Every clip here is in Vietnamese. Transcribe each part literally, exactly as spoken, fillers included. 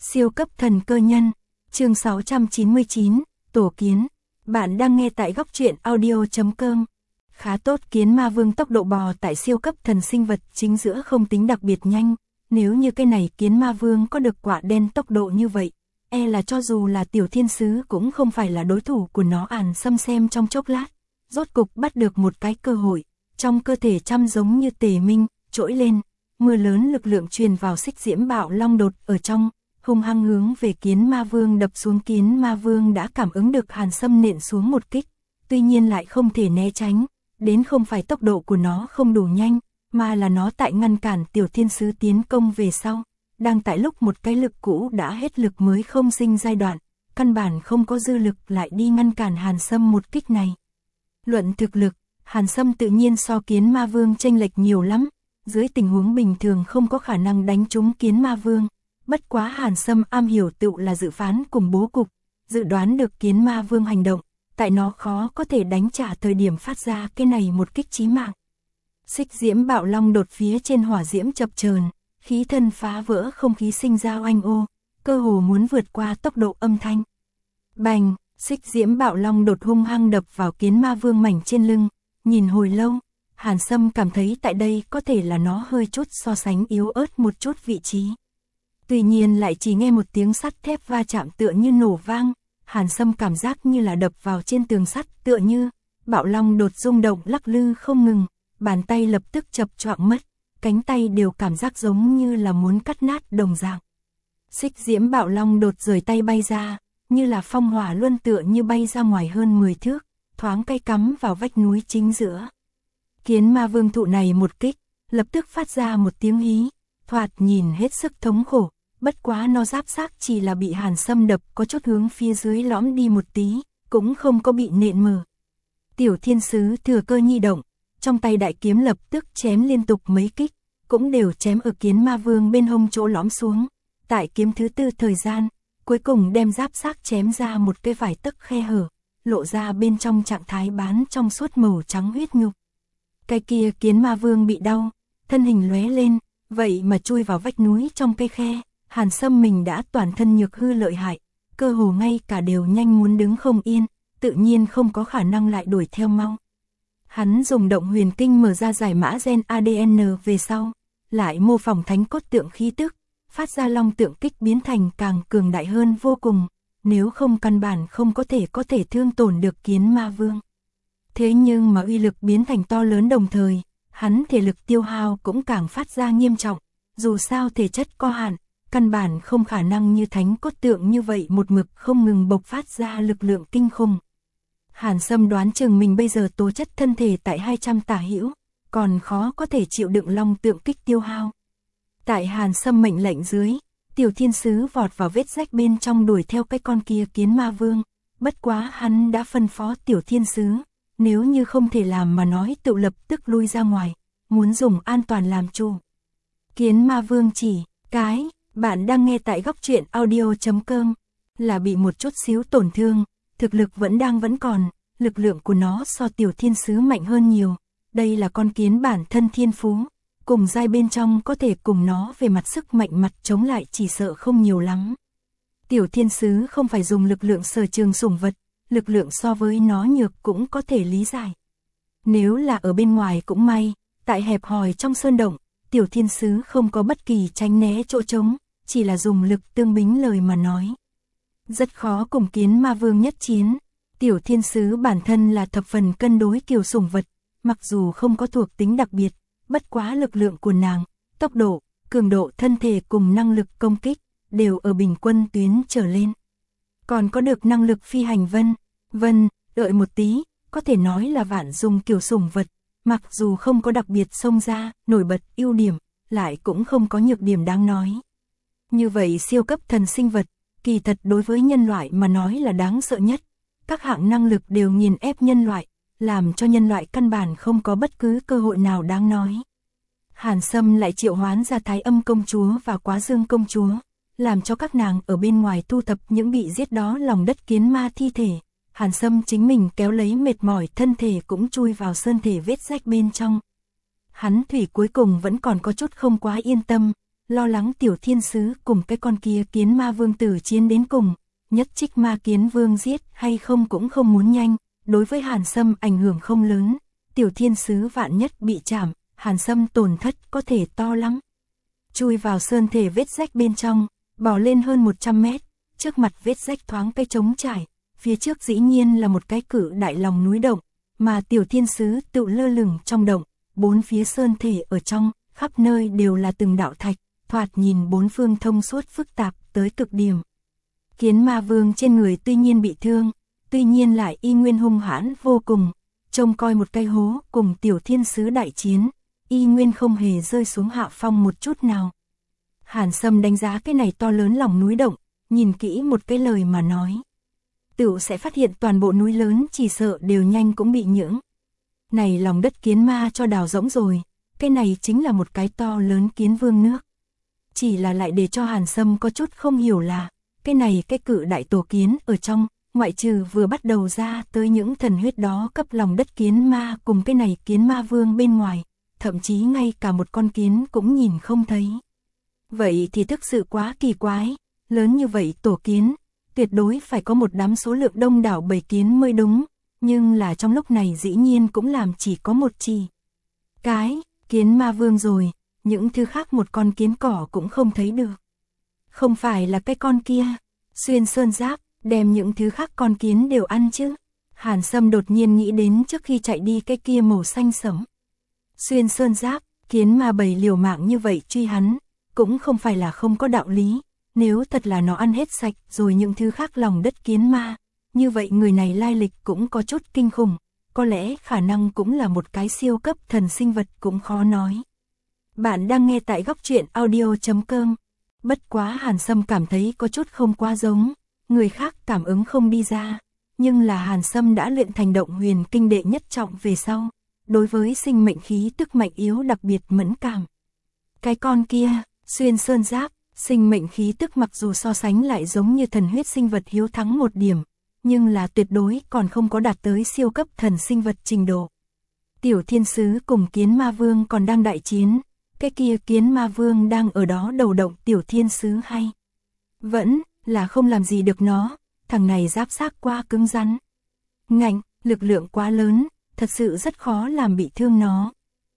Siêu cấp thần cơ nhân, chương sáu trăm chín mươi chín, Tổ kiến. Bạn đang nghe tại góc truyện audio chấm com. Khá tốt, kiến ma vương tốc độ bò tại siêu cấp thần sinh vật chính giữa không tính đặc biệt nhanh. Nếu như cái này kiến ma vương có được quả đen tốc độ như vậy, e là cho dù là tiểu thiên sứ cũng không phải là đối thủ của nó. Ản Sâm xem trong chốc lát, rốt cục bắt được một cái cơ hội. Trong cơ thể trăm giống như tề minh, trỗi lên, mưa lớn lực lượng truyền vào xích diễm bạo long đột ở trong, hung hăng hướng về kiến ma vương đập xuống. Kiến ma vương đã cảm ứng được Hàn Sâm nện xuống một kích, tuy nhiên lại không thể né tránh, đến không phải tốc độ của nó không đủ nhanh, mà là nó tại ngăn cản tiểu thiên sứ tiến công về sau, đang tại lúc một cái lực cũ đã hết lực mới không sinh giai đoạn, căn bản không có dư lực lại đi ngăn cản Hàn Sâm một kích này. Luận thực lực, Hàn Sâm tự nhiên so kiến ma vương chênh lệch nhiều lắm, dưới tình huống bình thường không có khả năng đánh trúng kiến ma vương. Bất quá Hàn Sâm am hiểu tựu là dự phán cùng bố cục, dự đoán được kiến ma vương hành động, tại nó khó có thể đánh trả thời điểm phát ra cái này một kích chí mạng. Xích diễm bạo long đột phía trên hỏa diễm chập chờn, khí thân phá vỡ không khí sinh ra oanh ô, cơ hồ muốn vượt qua tốc độ âm thanh. Bành, xích diễm bạo long đột hung hăng đập vào kiến ma vương mảnh trên lưng, nhìn hồi lâu, Hàn Sâm cảm thấy tại đây có thể là nó hơi chút so sánh yếu ớt một chút vị trí. Tuy nhiên lại chỉ nghe một tiếng sắt thép va chạm tựa như nổ vang, Hàn Sâm cảm giác như là đập vào trên tường sắt, tựa như bạo long đột rung động lắc lư không ngừng, bàn tay lập tức chập choạng mất, cánh tay đều cảm giác giống như là muốn cắt nát đồng dạng. Xích diễm bạo long đột rời tay bay ra, như là phong hỏa luân tựa như bay ra ngoài hơn mười thước, thoáng cay cắm vào vách núi chính giữa. Kiến ma vương thụ này một kích, lập tức phát ra một tiếng hí, thoạt nhìn hết sức thống khổ. Bất quá nó giáp xác chỉ là bị Hàn Sâm đập có chút hướng phía dưới lõm đi một tí, cũng không có bị nện mờ. Tiểu thiên sứ thừa cơ nhi động, trong tay đại kiếm lập tức chém liên tục mấy kích, cũng đều chém ở kiến ma vương bên hông chỗ lõm xuống. Tại kiếm thứ tư thời gian, cuối cùng đem giáp xác chém ra một cái vải tấc khe hở, lộ ra bên trong trạng thái bán trong suốt màu trắng huyết nhục. Cái kia kiến ma vương bị đau, thân hình lóe lên, vậy mà chui vào vách núi trong cây khe. Hàn Sâm mình đã toàn thân nhược hư lợi hại, cơ hồ ngay cả đều nhanh muốn đứng không yên, tự nhiên không có khả năng lại đuổi theo mau. Hắn dùng động huyền kinh mở ra giải mã gen a đê en về sau, lại mô phỏng thánh cốt tượng khí tức, phát ra long tượng kích biến thành càng cường đại hơn vô cùng, nếu không căn bản không có thể có thể thương tổn được kiến ma vương. Thế nhưng mà uy lực biến thành to lớn đồng thời, hắn thể lực tiêu hao cũng càng phát ra nghiêm trọng, dù sao thể chất có hạn. Căn bản không khả năng như thánh cốt tượng như vậy một mực không ngừng bộc phát ra lực lượng kinh khủng. Hàn Sâm đoán chừng mình bây giờ tố chất thân thể tại hai trăm tả hữu, còn khó có thể chịu đựng long tượng kích tiêu hao. Tại Hàn Sâm mệnh lệnh dưới, tiểu thiên sứ vọt vào vết rách bên trong đuổi theo cái con kia kiến ma vương. Bất quá hắn đã phân phó tiểu thiên sứ, nếu như không thể làm mà nói tự lập tức lui ra ngoài, muốn dùng an toàn làm chủ. Kiến ma vương chỉ, cái... Bạn đang nghe tại góc truyện audio chấm com, là bị một chút xíu tổn thương, thực lực vẫn đang vẫn còn, lực lượng của nó so tiểu thiên sứ mạnh hơn nhiều, đây là con kiến bản thân thiên phú, cùng giai bên trong có thể cùng nó về mặt sức mạnh mặt chống lại chỉ sợ không nhiều lắm. Tiểu thiên sứ không phải dùng lực lượng sở trường sủng vật, lực lượng so với nó nhược cũng có thể lý giải. Nếu là ở bên ngoài cũng may, tại hẹp hòi trong sơn động, tiểu thiên sứ không có bất kỳ tránh né chỗ trống, chỉ là dùng lực tương bính lời mà nói. Rất khó cùng kiến ma vương nhất chiến, tiểu thiên sứ bản thân là thập phần cân đối kiểu sủng vật, mặc dù không có thuộc tính đặc biệt, bất quá lực lượng của nàng, tốc độ, cường độ thân thể cùng năng lực công kích, đều ở bình quân tuyến trở lên. Còn có được năng lực phi hành vân, vân, đợi một tí, có thể nói là vạn dùng kiểu sủng vật. Mặc dù không có đặc biệt xông ra, nổi bật ưu điểm, lại cũng không có nhược điểm đáng nói. Như vậy siêu cấp thần sinh vật, kỳ thật đối với nhân loại mà nói là đáng sợ nhất. Các hạng năng lực đều nghiền ép nhân loại, làm cho nhân loại căn bản không có bất cứ cơ hội nào đáng nói. Hàn Sâm lại triệu hoán ra Thái Âm công chúa và Quá Dương công chúa, làm cho các nàng ở bên ngoài thu thập những bị giết đó lòng đất kiến ma thi thể. Hàn Sâm chính mình kéo lấy mệt mỏi thân thể cũng chui vào sơn thể vết rách bên trong. Hắn thủy cuối cùng vẫn còn có chút không quá yên tâm, lo lắng tiểu thiên sứ cùng cái con kia kiến ma vương tử chiến đến cùng, nhất trích ma kiến vương giết hay không cũng không muốn nhanh, đối với Hàn Sâm ảnh hưởng không lớn, tiểu thiên sứ vạn nhất bị chảm, Hàn Sâm tổn thất có thể to lắm. Chui vào sơn thể vết rách bên trong, bỏ lên hơn một trăm mét, trước mặt vết rách thoáng cái trống trải, phía trước dĩ nhiên là một cái cự đại lòng núi động, mà tiểu thiên sứ tự lơ lửng trong động, bốn phía sơn thể ở trong, khắp nơi đều là từng đạo thạch, thoạt nhìn bốn phương thông suốt phức tạp tới cực điểm. Kiến ma vương trên người tuy nhiên bị thương, tuy nhiên lại y nguyên hung hãn vô cùng, trông coi một cái hố cùng tiểu thiên sứ đại chiến, y nguyên không hề rơi xuống hạ phong một chút nào. Hàn Sâm đánh giá cái này to lớn lòng núi động, nhìn kỹ một cái lời mà nói. Tựu sẽ phát hiện toàn bộ núi lớn chỉ sợ đều nhanh cũng bị nhưỡng. Này lòng đất kiến ma cho đào rỗng rồi, cái này chính là một cái to lớn kiến vương nước. Chỉ là lại để cho Hàn Sâm có chút không hiểu là, cái này cái cự đại tổ kiến ở trong, ngoại trừ vừa bắt đầu ra tới những thần huyết đó cấp lòng đất kiến ma cùng cái này kiến ma vương bên ngoài, thậm chí ngay cả một con kiến cũng nhìn không thấy. Vậy thì thực sự quá kỳ quái, lớn như vậy tổ kiến, tuyệt đối phải có một đám số lượng đông đảo bầy kiến mới đúng, nhưng là trong lúc này dĩ nhiên cũng làm chỉ có một chỉ. Cái, kiến ma vương rồi, những thứ khác một con kiến cỏ cũng không thấy được. Không phải là cái con kia, xuyên sơn giáp, đem những thứ khác con kiến đều ăn chứ. Hàn Sâm đột nhiên nghĩ đến trước khi chạy đi cái kia màu xanh sẫm. Xuyên sơn giáp, kiến ma bầy liều mạng như vậy truy hắn, cũng không phải là không có đạo lý. Nếu thật là nó ăn hết sạch rồi những thứ khác lòng đất kiến ma, như vậy người này lai lịch cũng có chút kinh khủng, có lẽ khả năng cũng là một cái siêu cấp thần sinh vật cũng khó nói. Bạn đang nghe tại góc truyện audio chấm com. Bất quá Hàn Sâm cảm thấy có chút không quá giống, người khác cảm ứng không đi ra, nhưng là Hàn Sâm đã luyện thành động huyền kinh đệ nhất trọng về sau, đối với sinh mệnh khí tức mạnh yếu đặc biệt mẫn cảm. Cái con kia, xuyên sơn giáp, sinh mệnh khí tức mặc dù so sánh lại giống như thần huyết sinh vật hiếu thắng một điểm, nhưng là tuyệt đối còn không có đạt tới siêu cấp thần sinh vật trình độ. Tiểu thiên sứ cùng kiến ma vương còn đang đại chiến, cái kia kiến ma vương đang ở đó đầu động tiểu thiên sứ hay vẫn là không làm gì được nó, thằng này giáp xác quá cứng rắn. Ngạnh, lực lượng quá lớn, thật sự rất khó làm bị thương nó.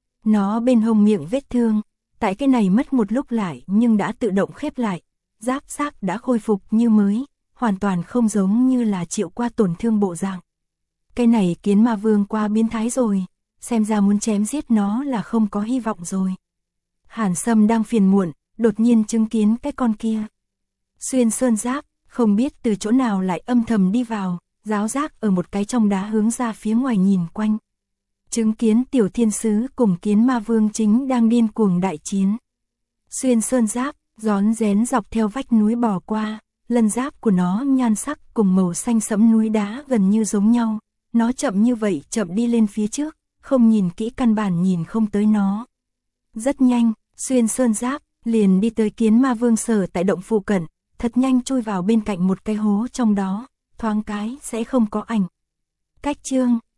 Nó bên hông miệng vết thương, tại cái này mất một lúc lại nhưng đã tự động khép lại, giáp xác đã khôi phục như mới, hoàn toàn không giống như là chịu qua tổn thương bộ dạng. Cái này kiến ma vương quá biến thái rồi, xem ra muốn chém giết nó là không có hy vọng rồi. Hàn Sâm đang phiền muộn, đột nhiên chứng kiến cái con kia. Xuyên sơn giáp, không biết từ chỗ nào lại âm thầm đi vào, giáo giác ở một cái trong đá hướng ra phía ngoài nhìn quanh. Chứng kiến tiểu thiên sứ cùng kiến ma vương chính đang điên cuồng đại chiến. Xuyên sơn giáp, rón rén dọc theo vách núi bò qua, lân giáp của nó nhan sắc cùng màu xanh sẫm núi đá gần như giống nhau. Nó chậm như vậy chậm đi lên phía trước, không nhìn kỹ căn bản nhìn không tới nó. Rất nhanh, xuyên sơn giáp, liền đi tới kiến ma vương sở tại động phụ cận, thật nhanh chui vào bên cạnh một cái hố trong đó, thoáng cái sẽ không có ảnh. Cách chương